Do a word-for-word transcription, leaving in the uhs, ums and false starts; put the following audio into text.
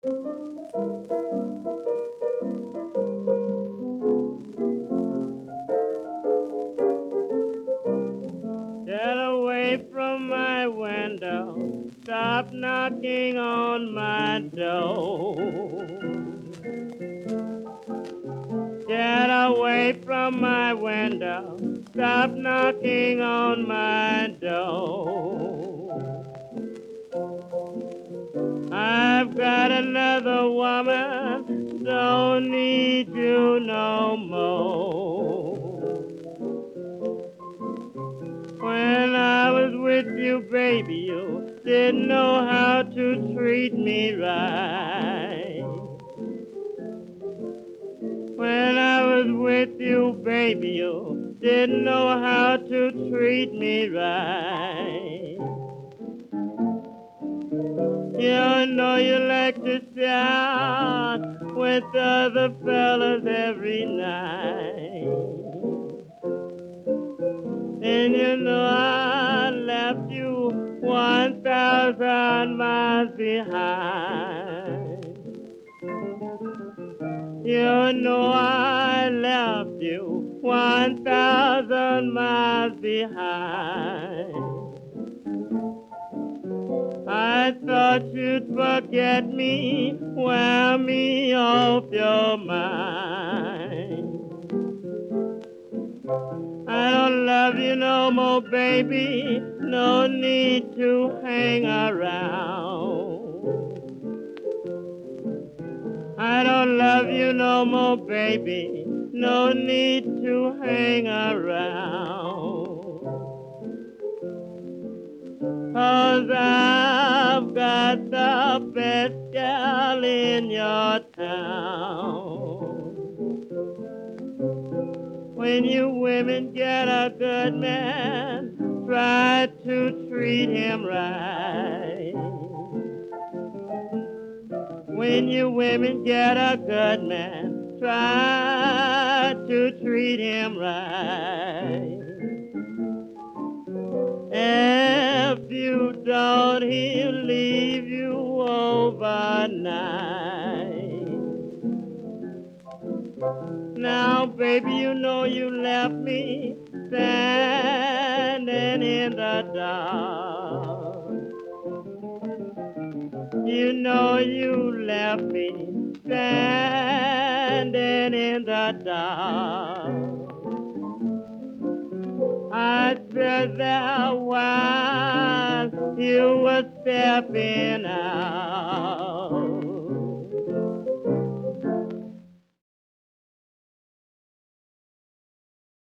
Get away from my window. Stop knocking on my door. Get away from my window. Stop knocking on my door. I've got another woman. Don't need you no more. When I was with you, baby, you didn't know how to treat me right. When I was with you, baby, you didn't know how to treat me right. You know you like to shout with other fellas every night. And you know I left you one thousand miles behind. You know I left you one thousand miles behind. I thought you'd forget me, wear me off your mind. I don't love you no more, baby. No need to hang around. I don't love you no more, baby. No need to hang around. 'Cause I've got the best gal in your town. When you women get a good man, try to treat him right. When you women get a good man, try to treat him right. If you don't, he'll leave you overnight. Now, baby, you know you left me standing in the dark. You know you left me standing in the dark. I stood there while you were stepping out.